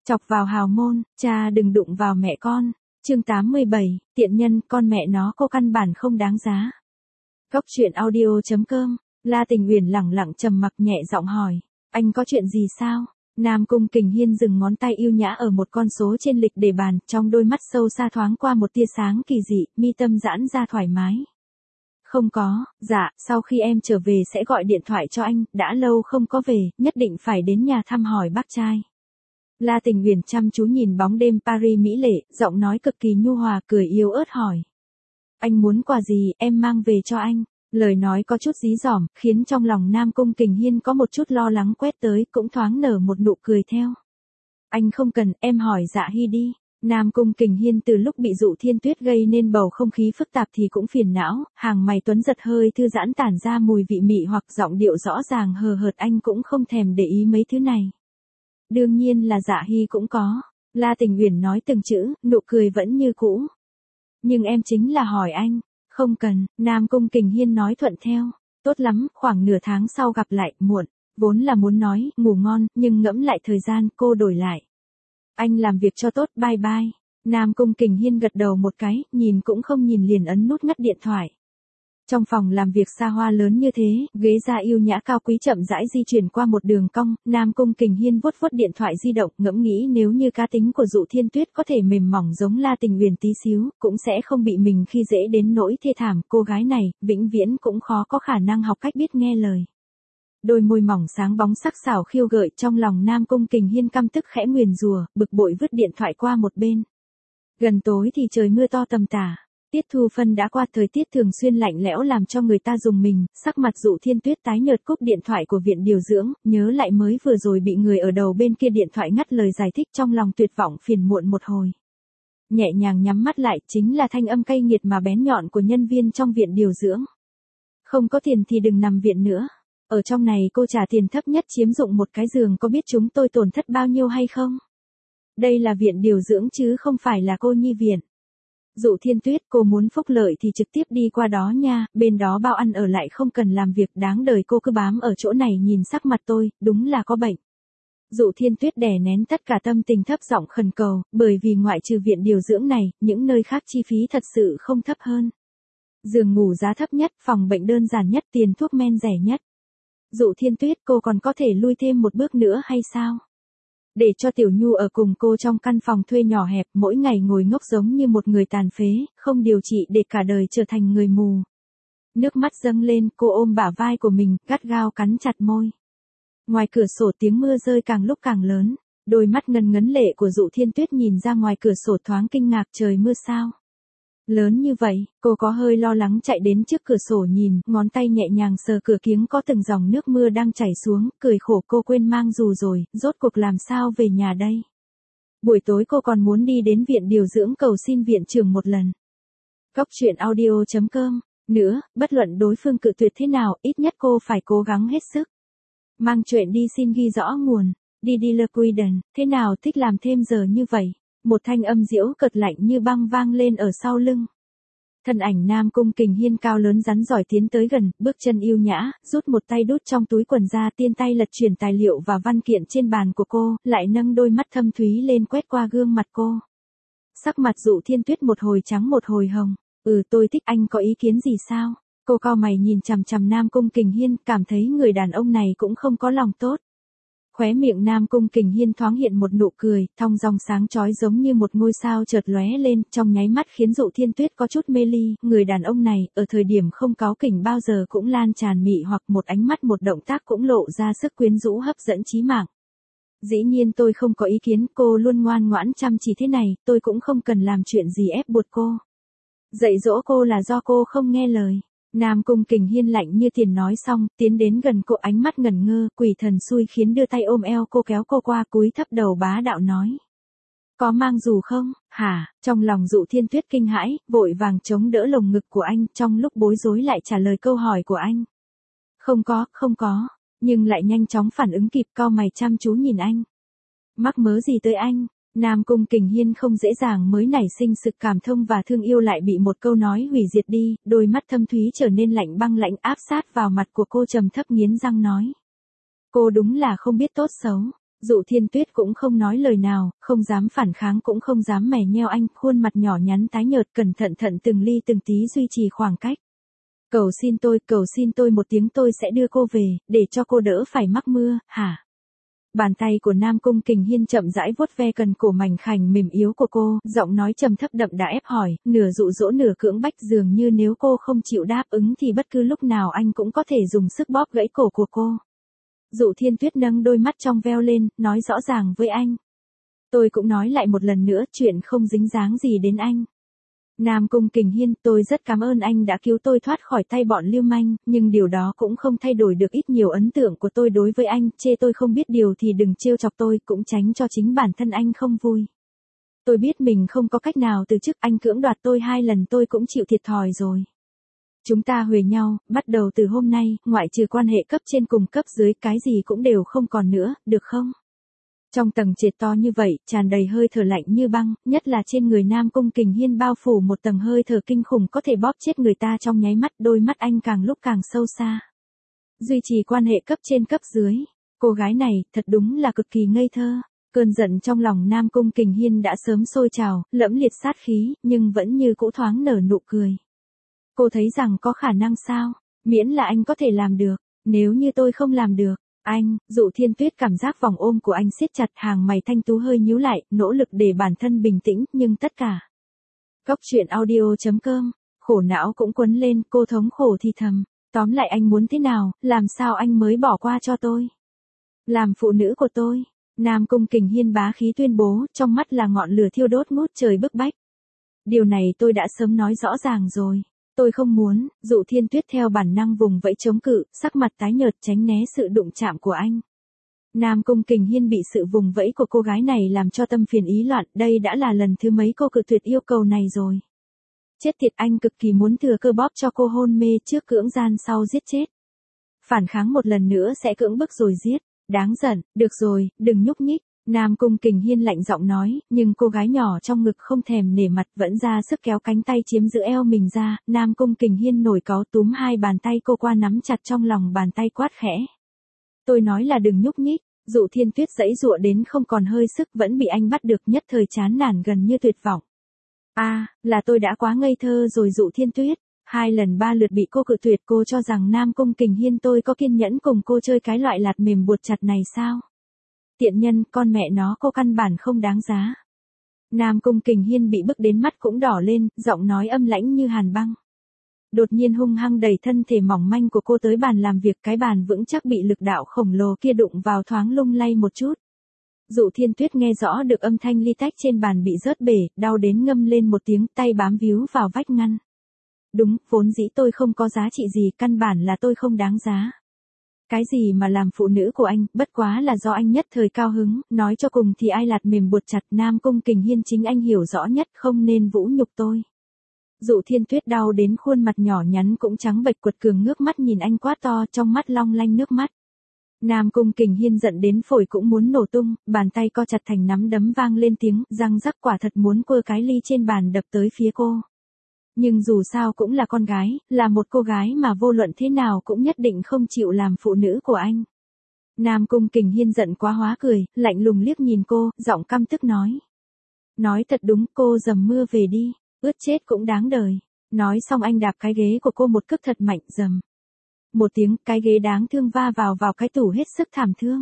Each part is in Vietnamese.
Chọc vào hào môn, cha đừng đụng vào mẹ con. Chương 87, tiện nhân, con mẹ nó cô căn bản không đáng giá. Góc truyện audio.com, La Tình Uyển lẳng lặng trầm mặc nhẹ giọng hỏi, anh có chuyện gì sao? Nam Cung Kình Hiên dừng ngón tay yêu nhã ở một con số trên lịch để bàn, trong đôi mắt sâu xa thoáng qua một tia sáng kỳ dị, mi tâm giãn ra thoải mái. Không có, dạ, sau khi em trở về sẽ gọi điện thoại cho anh, đã lâu không có về, nhất định phải đến nhà thăm hỏi bác trai. La Tình Uyển chăm chú nhìn bóng đêm Paris mỹ lệ, giọng nói cực kỳ nhu hòa, cười yếu ớt hỏi. Anh muốn quà gì, em mang về cho anh. Lời nói có chút dí dỏm, khiến trong lòng Nam Cung Kình Hiên có một chút lo lắng quét tới, cũng thoáng nở một nụ cười theo. Anh không cần, em hỏi Dạ Hy đi. Nam Cung Kình Hiên từ lúc bị Dụ Thiên Tuyết gây nên bầu không khí phức tạp thì cũng phiền não, hàng mày tuấn giật hơi thư giãn tản ra mùi vị mị hoặc giọng điệu rõ ràng hờ hợt, anh cũng không thèm để ý mấy thứ này. Đương nhiên là Dạ Hy cũng có. La Tình Uyển nói từng chữ, nụ cười vẫn như cũ. Nhưng em chính là hỏi anh. Không cần, Nam Cung Kình Hiên nói thuận theo. Tốt lắm, khoảng nửa tháng sau gặp lại, muộn. Vốn là muốn nói, ngủ ngon, nhưng ngẫm lại thời gian, cô đổi lại. Anh làm việc cho tốt, bye bye. Nam Cung Kình Hiên gật đầu một cái, nhìn cũng không nhìn liền ấn nút ngắt điện thoại. Trong phòng làm việc xa hoa lớn như thế, ghế da yêu nhã cao quý chậm rãi di chuyển qua một đường cong, Nam Cung Kình Hiên vuốt vuốt điện thoại di động, ngẫm nghĩ nếu như cá tính của Dụ Thiên Tuyết có thể mềm mỏng giống La Tình Uyển tí xíu, cũng sẽ không bị mình khi dễ đến nỗi thê thảm, cô gái này, vĩnh viễn cũng khó có khả năng học cách biết nghe lời. Đôi môi mỏng sáng bóng sắc sảo khiêu gợi, trong lòng Nam Cung Kình Hiên căm tức khẽ nguyền rủa, bực bội vứt điện thoại qua một bên. Gần tối thì trời mưa to tầm tả. Tiết thu phân đã qua, thời tiết thường xuyên lạnh lẽo làm cho người ta rùng mình, sắc mặt Dụ Thiên Tuyết tái nhợt cúp điện thoại của viện điều dưỡng, nhớ lại mới vừa rồi bị người ở đầu bên kia điện thoại ngắt lời giải thích, trong lòng tuyệt vọng phiền muộn một hồi. Nhẹ nhàng nhắm mắt lại, chính là thanh âm cay nghiệt mà bén nhọn của nhân viên trong viện điều dưỡng. Không có tiền thì đừng nằm viện nữa. Ở trong này cô trả tiền thấp nhất chiếm dụng một cái giường, có biết chúng tôi tổn thất bao nhiêu hay không? Đây là viện điều dưỡng chứ không phải là cô nhi viện. Dụ Thiên Tuyết, cô muốn phúc lợi thì trực tiếp đi qua đó nha, bên đó bao ăn ở lại không cần làm việc, đáng đời cô cứ bám ở chỗ này nhìn sắc mặt tôi, đúng là có bệnh. Dụ Thiên Tuyết đè nén tất cả tâm tình thấp giọng khẩn cầu, bởi vì ngoại trừ viện điều dưỡng này, những nơi khác chi phí thật sự không thấp hơn. Giường ngủ giá thấp nhất, phòng bệnh đơn giản nhất, tiền thuốc men rẻ nhất. Dụ Thiên Tuyết, cô còn có thể lui thêm một bước nữa hay sao? Để cho Tiểu Nhu ở cùng cô trong căn phòng thuê nhỏ hẹp, mỗi ngày ngồi ngốc giống như một người tàn phế, không điều trị để cả đời trở thành người mù. Nước mắt dâng lên, cô ôm bả vai của mình, gắt gao cắn chặt môi. Ngoài cửa sổ tiếng mưa rơi càng lúc càng lớn, đôi mắt ngấn ngấn lệ của Dụ Thiên Tuyết nhìn ra ngoài cửa sổ thoáng kinh ngạc, trời mưa sao? Lớn như vậy, cô có hơi lo lắng chạy đến trước cửa sổ nhìn, ngón tay nhẹ nhàng sờ cửa kiếng có từng dòng nước mưa đang chảy xuống, cười khổ cô quên mang dù rồi, rốt cuộc làm sao về nhà đây. Buổi tối cô còn muốn đi đến viện điều dưỡng cầu xin viện trưởng một lần. Góc truyện audio.com, nữa, bất luận đối phương cự tuyệt thế nào, ít nhất cô phải cố gắng hết sức. Mang chuyện đi xin ghi rõ nguồn, đi Le Quiden, thế nào thích làm thêm giờ như vậy? Một thanh âm diễu cợt lạnh như băng vang lên ở sau lưng. Thân ảnh Nam Cung Kình Hiên cao lớn rắn giỏi tiến tới gần, bước chân yêu nhã, rút một tay đút trong túi quần ra, tiên tay lật chuyển tài liệu và văn kiện trên bàn của cô, lại nâng đôi mắt thâm thúy lên quét qua gương mặt cô. Sắc mặt Dụ Thiên Tuyết một hồi trắng một hồi hồng. Tôi thích, anh có ý kiến gì sao? Cô cau mày nhìn chằm chằm Nam Cung Kình Hiên, cảm thấy người đàn ông này cũng không có lòng tốt. Khóe miệng Nam Cung Kình Hiên thoáng hiện một nụ cười, thong dong sáng chói giống như một ngôi sao chợt lóe lên, trong nháy mắt khiến Dụ Thiên Tuyết có chút mê ly, người đàn ông này, ở thời điểm không cáu kỉnh bao giờ cũng lan tràn mị hoặc, một ánh mắt một động tác cũng lộ ra sức quyến rũ hấp dẫn chí mạng. Dĩ nhiên tôi không có ý kiến, cô luôn ngoan ngoãn chăm chỉ thế này, tôi cũng không cần làm chuyện gì ép buộc cô. Dạy dỗ cô là do cô không nghe lời. Nam Cung Kình Hiên lạnh như tiền nói xong, tiến đến gần cô, ánh mắt ngẩn ngơ, quỷ thần xui khiến đưa tay ôm eo cô, kéo cô qua, cúi thấp đầu bá đạo nói. Có mang dù không? Hả? Trong lòng Dụ Thiên Tuyết kinh hãi, vội vàng chống đỡ lồng ngực của anh, trong lúc bối rối lại trả lời câu hỏi của anh. Không có, nhưng lại nhanh chóng phản ứng kịp, cau mày chăm chú nhìn anh. Mắc mớ gì tới anh? Nam Cung Kình Hiên không dễ dàng mới nảy sinh sự cảm thông và thương yêu lại bị một câu nói hủy diệt đi, đôi mắt thâm thúy trở nên lạnh băng lãnh áp sát vào mặt của cô, trầm thấp nghiến răng nói. Cô đúng là không biết tốt xấu. Dụ Thiên Tuyết cũng không nói lời nào, không dám phản kháng cũng không dám mè nheo anh, khuôn mặt nhỏ nhắn tái nhợt cẩn thận từng ly từng tí duy trì khoảng cách. Cầu xin tôi một tiếng tôi sẽ đưa cô về, để cho cô đỡ phải mắc mưa, hả? Bàn tay của Nam Cung Kình Hiên chậm rãi vuốt ve cần cổ mảnh khảnh mềm yếu của cô, giọng nói trầm thấp đậm đà ép hỏi, nửa dụ dỗ nửa cưỡng bách, dường như nếu cô không chịu đáp ứng thì bất cứ lúc nào anh cũng có thể dùng sức bóp gãy cổ của cô. Dụ Thiên Tuyết nâng đôi mắt trong veo lên, nói rõ ràng với anh. Tôi cũng nói lại một lần nữa, chuyện không dính dáng gì đến anh. Nam Cung Kình Hiên, tôi rất cảm ơn anh đã cứu tôi thoát khỏi tay bọn lưu manh, nhưng điều đó cũng không thay đổi được ít nhiều ấn tượng của tôi đối với anh, chê tôi không biết điều thì đừng trêu chọc tôi, cũng tránh cho chính bản thân anh không vui. Tôi biết mình không có cách nào từ chức, anh cưỡng đoạt tôi 2 lần tôi cũng chịu thiệt thòi rồi. Chúng ta huề nhau, bắt đầu từ hôm nay, ngoại trừ quan hệ cấp trên cùng cấp dưới, cái gì cũng đều không còn nữa, được không? Trong tầng trệt to như vậy, tràn đầy hơi thở lạnh như băng, nhất là trên người Nam Cung Kình Hiên bao phủ một tầng hơi thở kinh khủng có thể bóp chết người ta trong nháy mắt, đôi mắt anh càng lúc càng sâu xa. Duy trì quan hệ cấp trên cấp dưới, cô gái này, thật đúng là cực kỳ ngây thơ. Cơn giận trong lòng Nam Cung Kình Hiên đã sớm sôi trào, lẫm liệt sát khí, nhưng vẫn như cũ thoáng nở nụ cười. Cô thấy rằng có khả năng sao, miễn là anh có thể làm được, nếu như tôi không làm được. Anh, Dụ Thiên Tuyết cảm giác vòng ôm của anh siết chặt, hàng mày thanh tú hơi nhíu lại, nỗ lực để bản thân bình tĩnh, nhưng tất cả. Góc truyện audio.com, khổ não cũng quấn lên, cô thống khổ thì thầm. Tóm lại anh muốn thế nào, làm sao anh mới bỏ qua cho tôi? Làm phụ nữ của tôi. Nam Cung Kình Hiên bá khí tuyên bố, trong mắt là ngọn lửa thiêu đốt ngút trời bức bách. Điều này tôi đã sớm nói rõ ràng rồi. Tôi không muốn. Dụ Thiên Tuyết theo bản năng vùng vẫy chống cự, sắc mặt tái nhợt tránh né sự đụng chạm của anh. Nam Cung Kình Hiên bị sự vùng vẫy của cô gái này làm cho tâm phiền ý loạn, đây đã là lần thứ mấy cô cự tuyệt yêu cầu này rồi. Chết tiệt, anh cực kỳ muốn thừa cơ bóp cho cô hôn mê trước cưỡng gian sau giết chết. Phản kháng một lần nữa sẽ cưỡng bức rồi giết. Đáng giận, được rồi, đừng nhúc nhích. Nam Cung Kình Hiên lạnh giọng nói, nhưng cô gái nhỏ trong ngực không thèm nể mặt vẫn ra sức kéo cánh tay chiếm giữ eo mình ra. Nam Cung Kình Hiên nổi cáu túm 2 bàn tay cô qua nắm chặt trong lòng bàn tay quát khẽ. Tôi nói là đừng nhúc nhích. Dụ Thiên Tuyết giãy giụa đến không còn hơi sức, vẫn bị anh bắt được, nhất thời chán nản gần như tuyệt vọng. Là tôi đã quá ngây thơ rồi Dụ Thiên Tuyết. 2 lần 3 lượt bị cô cự tuyệt, cô cho rằng Nam Cung Kình Hiên tôi có kiên nhẫn cùng cô chơi cái loại lạt mềm buộc chặt này sao? Tiện nhân, con mẹ nó, cô căn bản không đáng giá. Nam Cung Kình Hiên bị bức đến mắt cũng đỏ lên, giọng nói âm lãnh như hàn băng. Đột nhiên hung hăng đẩy thân thể mỏng manh của cô tới bàn làm việc, cái bàn vững chắc bị lực đạo khổng lồ kia đụng vào thoáng lung lay một chút. Dụ Thiên Tuyết nghe rõ được âm thanh ly tách trên bàn bị rớt bể, đau đến ngâm lên một tiếng, tay bám víu vào vách ngăn. Đúng, vốn dĩ tôi không có giá trị gì, căn bản là tôi không đáng giá. Cái gì mà làm phụ nữ của anh, bất quá là do anh nhất thời cao hứng, nói cho cùng thì ai lạt mềm buộc chặt. Nam Cung Kình Hiên chính anh hiểu rõ nhất, không nên vũ nhục tôi. Dụ Thiên Tuyết đau đến khuôn mặt nhỏ nhắn cũng trắng bệch, quật cường ngước mắt nhìn anh quát to, trong mắt long lanh nước mắt. Nam Cung Kình Hiên giận đến phổi cũng muốn nổ tung, bàn tay co chặt thành nắm đấm vang lên tiếng, răng rắc, quả thật muốn quơ cái ly trên bàn đập tới phía cô. Nhưng dù sao cũng là con gái, là một cô gái mà vô luận thế nào cũng nhất định không chịu làm phụ nữ của anh. Nam Cung Kình Hiên giận quá hóa cười, lạnh lùng liếc nhìn cô, giọng căm tức nói. Nói thật đúng, cô dầm mưa về đi, ướt chết cũng đáng đời. Nói xong anh đạp cái ghế của cô một cước thật mạnh, dầm. Một tiếng, cái ghế đáng thương va vào cái tủ hết sức thảm thương.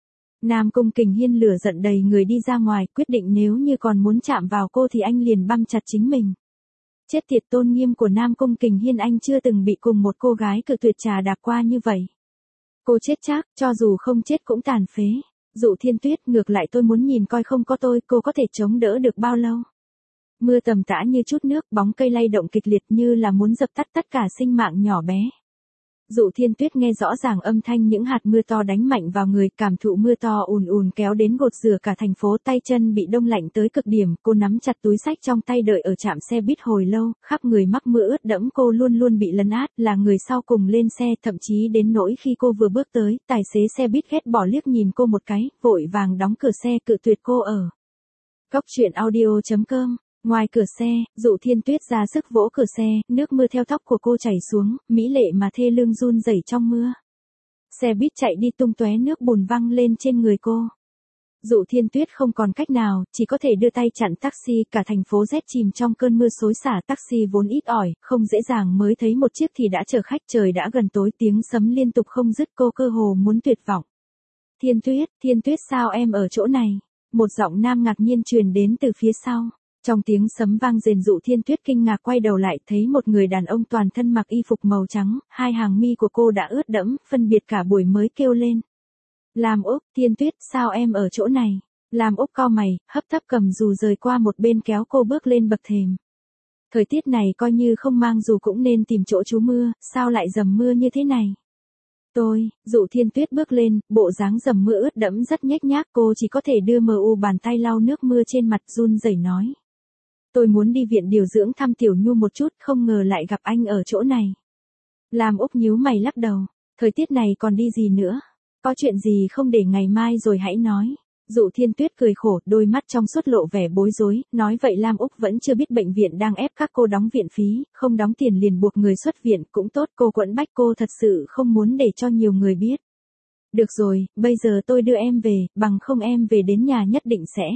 Nam Cung Kình Hiên lửa giận đầy người đi ra ngoài, quyết định nếu như còn muốn chạm vào cô thì anh liền băm chặt chính mình. Chết tiệt, tôn nghiêm của Nam Cung Kình Hiên anh chưa từng bị cùng một cô gái cự tuyệt trà đạp qua như vậy. Cô chết chắc, cho dù không chết cũng tàn phế. Dụ Thiên Tuyết, ngược lại tôi muốn nhìn coi không có tôi, cô có thể chống đỡ được bao lâu. Mưa tầm tã như chút nước, bóng cây lay động kịch liệt như là muốn dập tắt tất cả sinh mạng nhỏ bé. Dụ Thiên Tuyết nghe rõ ràng âm thanh những hạt mưa to đánh mạnh vào người, cảm thụ mưa to ùn ùn kéo đến gột rửa cả thành phố, tay chân bị đông lạnh tới cực điểm, cô nắm chặt túi xách trong tay đợi ở trạm xe buýt hồi lâu, khắp người mắc mưa ướt đẫm, cô luôn luôn bị lấn át, là người sau cùng lên xe, thậm chí đến nỗi khi cô vừa bước tới, tài xế xe buýt ghét bỏ liếc nhìn cô một cái, vội vàng đóng cửa xe cự tuyệt cô ở. Góc truyện audio.com. Ngoài cửa xe, Dụ Thiên Tuyết ra sức vỗ cửa xe, nước mưa theo tóc của cô chảy xuống, mỹ lệ mà thê lương run rẩy trong mưa. Xe buýt chạy đi tung tóe nước bùn văng lên trên người cô. Dụ Thiên Tuyết không còn cách nào, chỉ có thể đưa tay chặn taxi, cả thành phố rét chìm trong cơn mưa xối xả, taxi vốn ít ỏi, không dễ dàng mới thấy một chiếc thì đã chở khách, trời đã gần tối, tiếng sấm liên tục không dứt, cô cơ hồ muốn tuyệt vọng. Thiên Tuyết sao em ở chỗ này? Một giọng nam ngạc nhiên truyền đến từ phía sau. Trong tiếng sấm vang rền, Dụ Thiên Tuyết kinh ngạc quay đầu lại, thấy một người đàn ông toàn thân mặc y phục màu trắng, hai hàng mi của cô đã ướt đẫm, phân biệt cả buổi mới kêu lên. Lam Úc, Thiên Tuyết, sao em ở chỗ này? Lam Úc cau mày, hấp tấp cầm dù rời qua một bên kéo cô bước lên bậc thềm. Thời tiết này coi như không mang dù cũng nên tìm chỗ trú mưa, sao lại dầm mưa như thế này? Dụ Thiên Tuyết bước lên, bộ dáng dầm mưa ướt đẫm rất nhếch nhác, cô chỉ có thể đưa mờ u bàn tay lau nước mưa trên mặt, run rẩy nói. Tôi muốn đi viện điều dưỡng thăm Tiểu Nhu một chút, không ngờ lại gặp anh ở chỗ này. Lam Úc nhíu mày lắc đầu, thời tiết này còn đi gì nữa? Có chuyện gì không để ngày mai rồi hãy nói. Dụ Thiên Tuyết cười khổ, đôi mắt trong suốt lộ vẻ bối rối, nói vậy Lam Úc vẫn chưa biết bệnh viện đang ép các cô đóng viện phí, không đóng tiền liền buộc người xuất viện, cũng tốt, cô quẫn bách, cô thật sự không muốn để cho nhiều người biết. Được rồi, bây giờ tôi đưa em về, bằng không em về đến nhà nhất định sẽ.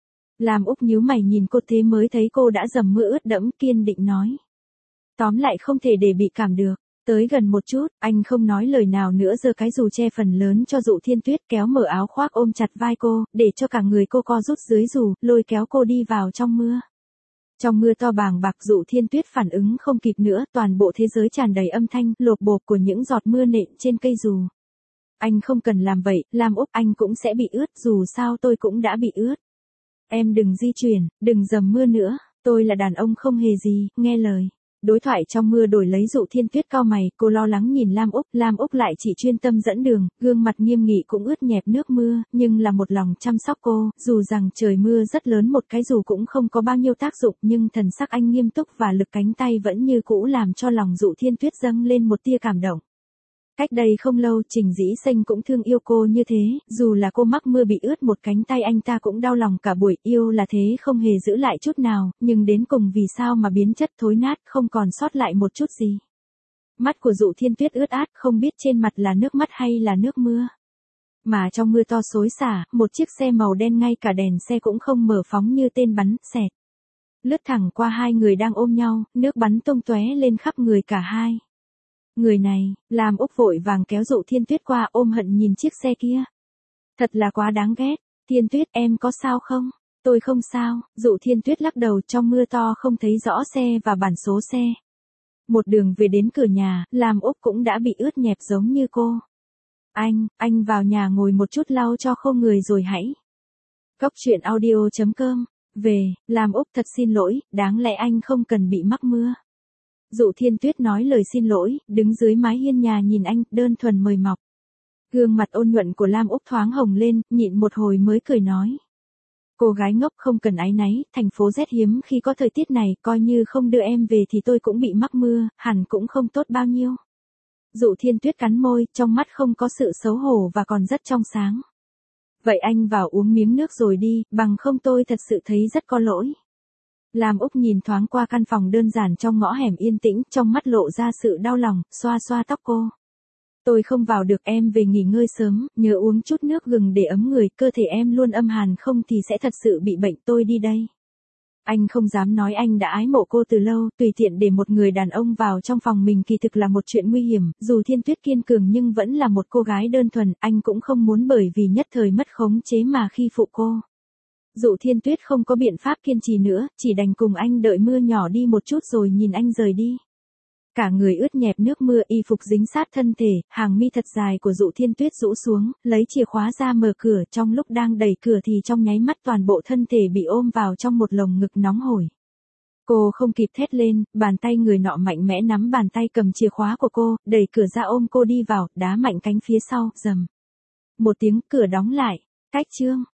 Lam Úc nhíu mày nhìn cô, thế mới thấy cô đã dầm mưa ướt đẫm, kiên định nói. Tóm lại không thể để bị cảm được. Tới gần một chút, anh không nói lời nào nữa, giơ cái dù che phần lớn cho Dụ Thiên Tuyết, kéo mở áo khoác ôm chặt vai cô, để cho cả người cô co rút dưới dù, lôi kéo cô đi vào trong mưa. Trong mưa to bàng bạc, Dụ Thiên Tuyết phản ứng không kịp nữa, toàn bộ thế giới tràn đầy âm thanh lộp bộp của những giọt mưa nện trên cây dù. Anh không cần làm vậy, Lam Úc, anh cũng sẽ bị ướt, dù sao tôi cũng đã bị ướt. Em đừng di chuyển, đừng dầm mưa nữa, tôi là đàn ông không hề gì, nghe lời. Đối thoại trong mưa đổi lấy. Dụ Thiên Tuyết cau mày, cô lo lắng nhìn Lam Úc lại chỉ chuyên tâm dẫn đường, gương mặt nghiêm nghị cũng ướt nhẹp nước mưa, nhưng là một lòng chăm sóc cô, dù rằng trời mưa rất lớn, một cái dù cũng không có bao nhiêu tác dụng, nhưng thần sắc anh nghiêm túc và lực cánh tay vẫn như cũ làm cho lòng Dụ Thiên Tuyết dâng lên một tia cảm động. Cách đây không lâu, Trình Dĩ Xanh cũng thương yêu cô như thế, dù là cô mắc mưa bị ướt một cánh tay, anh ta cũng đau lòng cả buổi, yêu là thế không hề giữ lại chút nào, nhưng đến cùng vì sao mà biến chất thối nát, không còn sót lại một chút gì. Mắt của Dụ Thiên Tuyết ướt át, không biết trên mặt là nước mắt hay là nước mưa. Mà trong mưa to xối xả, một chiếc xe màu đen ngay cả đèn xe cũng không mở phóng như tên bắn, xẹt. Lướt thẳng qua hai người đang ôm nhau, nước bắn tung tóe lên khắp người cả hai. Người này, Lam Úc vội vàng kéo Dụ Thiên Tuyết qua, ôm hận nhìn chiếc xe kia. Thật là quá đáng ghét. Thiên Tuyết, em có sao không? Tôi không sao. Dụ Thiên Tuyết lắc đầu, trong mưa to không thấy rõ xe và bản số xe. Một đường về đến cửa nhà, Lam Úc cũng đã bị ướt nhẹp giống như cô. Anh vào nhà ngồi một chút, lau cho khô người rồi hãy. Cốc truyện audio.com. Lam Úc, thật xin lỗi, đáng lẽ anh không cần bị mắc mưa. Dụ Thiên Tuyết nói lời xin lỗi, đứng dưới mái hiên nhà nhìn anh, đơn thuần mời mọc. Gương mặt ôn nhuận của Lam Úc thoáng hồng lên, nhịn một hồi mới cười nói. Cô gái ngốc, không cần áy náy, thành phố rét hiếm khi có thời tiết này, coi như không đưa em về thì tôi cũng bị mắc mưa, hẳn cũng không tốt bao nhiêu. Dụ Thiên Tuyết cắn môi, trong mắt không có sự xấu hổ và còn rất trong sáng. Vậy anh vào uống miếng nước rồi đi, bằng không tôi thật sự thấy rất có lỗi. Lam Úc nhìn thoáng qua căn phòng đơn giản trong ngõ hẻm yên tĩnh, trong mắt lộ ra sự đau lòng, xoa xoa tóc cô. Tôi không vào được, em về nghỉ ngơi sớm, nhớ uống chút nước gừng để ấm người, cơ thể em luôn âm hàn, không thì sẽ thật sự bị bệnh, tôi đi đây. Anh không dám nói anh đã ái mộ cô từ lâu, tùy tiện để một người đàn ông vào trong phòng mình kỳ thực là một chuyện nguy hiểm, dù Thiên Tuyết kiên cường nhưng vẫn là một cô gái đơn thuần, anh cũng không muốn bởi vì nhất thời mất khống chế mà khi phụ cô. Dụ Thiên Tuyết không có biện pháp kiên trì nữa, chỉ đành cùng anh đợi mưa nhỏ đi một chút rồi nhìn anh rời đi. Cả người ướt nhẹp nước mưa, y phục dính sát thân thể, hàng mi thật dài của Dụ Thiên Tuyết rũ xuống, lấy chìa khóa ra mở cửa, trong lúc đang đẩy cửa thì trong nháy mắt toàn bộ thân thể bị ôm vào trong một lồng ngực nóng hổi. Cô không kịp thét lên, bàn tay người nọ mạnh mẽ nắm bàn tay cầm chìa khóa của cô, đẩy cửa ra ôm cô đi vào, đá mạnh cánh phía sau, rầm. Một tiếng, cửa đóng lại. Cách chương